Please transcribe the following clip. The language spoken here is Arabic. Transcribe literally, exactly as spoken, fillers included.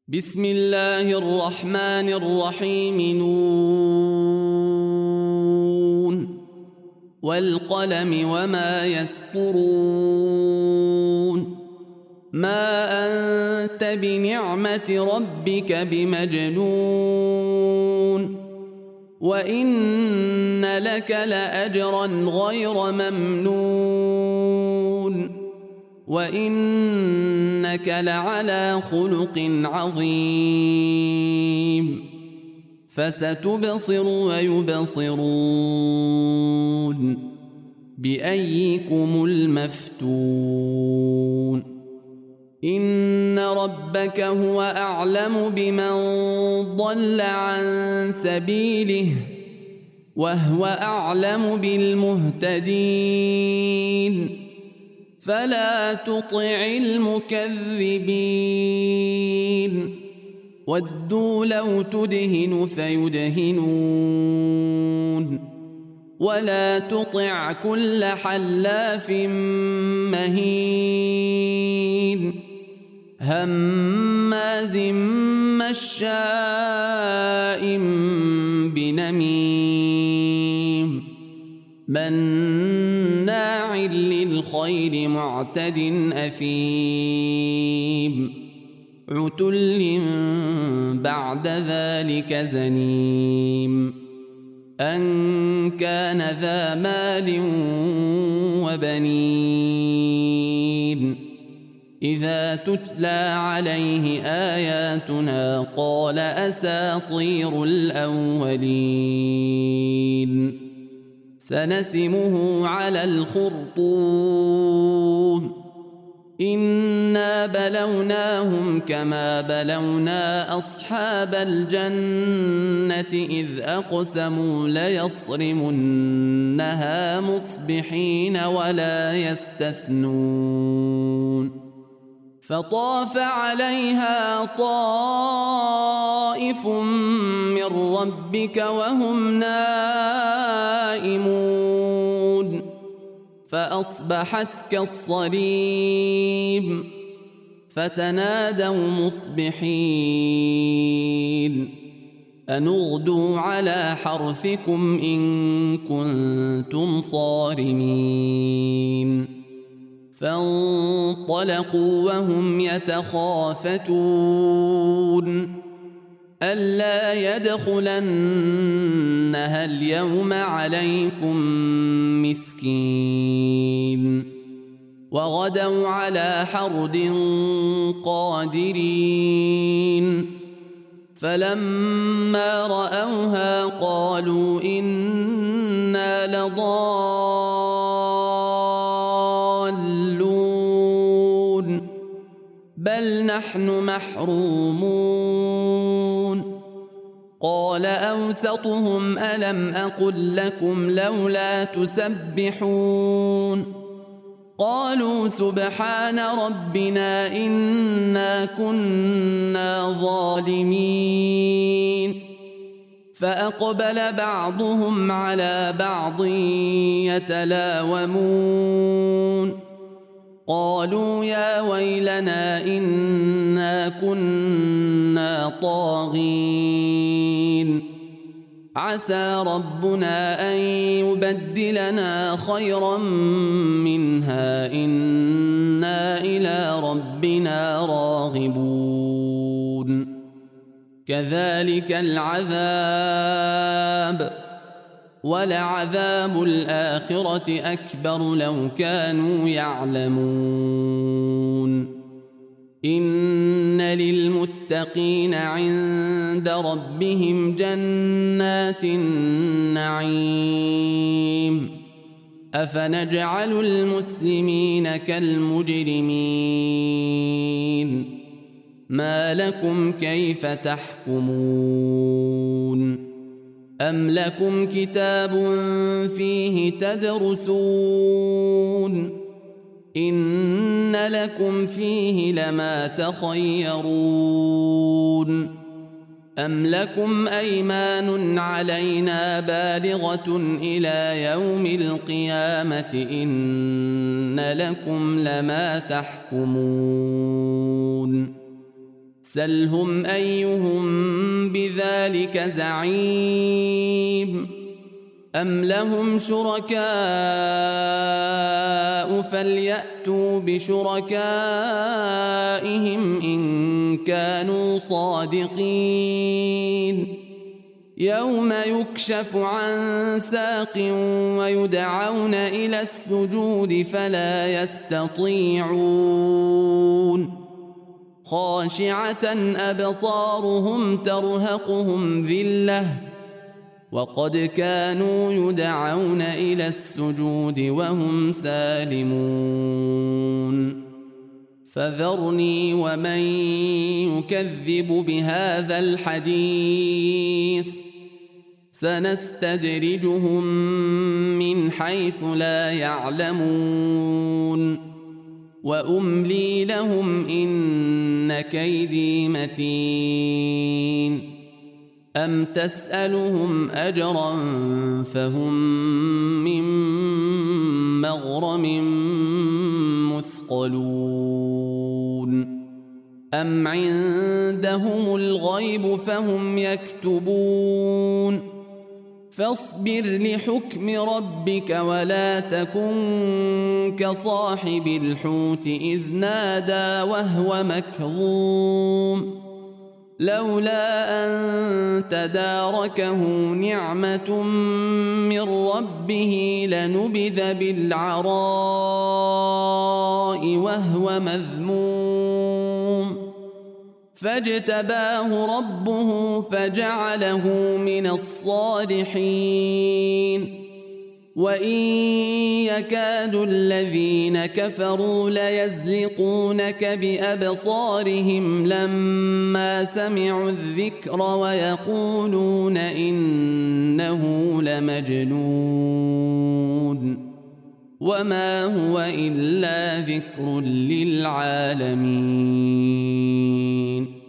بسم الله الرحمن الرحيم. نون والقلم وما يسطرون. ما أنت بنعمة ربك بمجنون، وإن لك لأجرا غير ممنون، وإنك لعلى خلق عظيم. فستبصر ويبصرون بأيكم المفتون. إن ربك هو أعلم بمن ضل عن سبيله وهو أعلم بالمهتدين. فلا تطع المكذبين، ودوا لو تدهن فيدهنون. ولا تطع كل حلاف مهين هماز مشاء بنميم مناع للخير معتد أثيم عتل بعد ذلك زنيم أن كان ذا مال وبنين. إذا تتلى عليه آياتنا قال أساطير الأولين. سنسمه على الخرطوم. إنا بلوناهم كما بلونا أصحاب الجنة إذ أقسموا ليصرمنها مصبحين ولا يستثنون. فطاف عليها طائف من ربك وهم نائمون فأصبحت كالصريم. فتنادوا مصبحين أن اغدوا على حرثكم إن كنتم صارمين. فانطلقوا وهم يتخافتون ألا يدخلنها اليوم عليكم مسكين. وغدوا على حرد قادرين. فلما رأوها قالوا إنا لضالون بل نحن محرومون. قال أوسطهم ألم أقل لكم لولا تسبحون. قالوا سبحان ربنا إنا كنا ظالمين. فأقبل بعضهم على بعض يتلاومون قالوا يا ويلنا إنا كنا طاغين. عسى ربنا أن يبدلنا خيرا منها إنا إلى ربنا راغبون. كذلك العذاب ولعذاب الآخرة أكبر لو كانوا يعلمون. إن للمتقين عند ربهم جنات النعيم. أفنجعل المسلمين كالمجرمين. ما لكم كيف تحكمون؟ أم لكم كتاب فيه تدرسون إن لكم فيه لما تخيرون. أم لكم أيمان علينا بالغة إلى يوم القيامة إن لكم لما تحكمون. سلهم أيهم بذلك زعيم أم لهم شركاء فليأتوا بشركائهم إن كانوا صادقين يوم يكشف عن ساق ويدعون إلى السجود فلا يستطيعون خاشعة أبصارهم ترهقهم ذلة وقد كانوا يدعون إلى السجود وهم سالمون فذرني ومن يكذب بهذا الحديث سنستدرجهم من حيث لا يعلمون وأملي لهم إن كيدي متين أم تسألهم أجرا فهم من مغرم مثقلون أم عندهم الغيب فهم يكتبون فاصبر لحكم ربك ولا تكن كصاحب الحوت إذ نادى وهو مكظوم لولا أن تداركه نعمة من ربه لنبذ بالعراء وهو مذموم فاجتباه ربه فجعله من الصالحين وإن يكاد الذين كفروا ليزلقونك بأبصارهم لما سمعوا الذكر ويقولون إنه لمجنون وما هو إلا ذكر للعالمين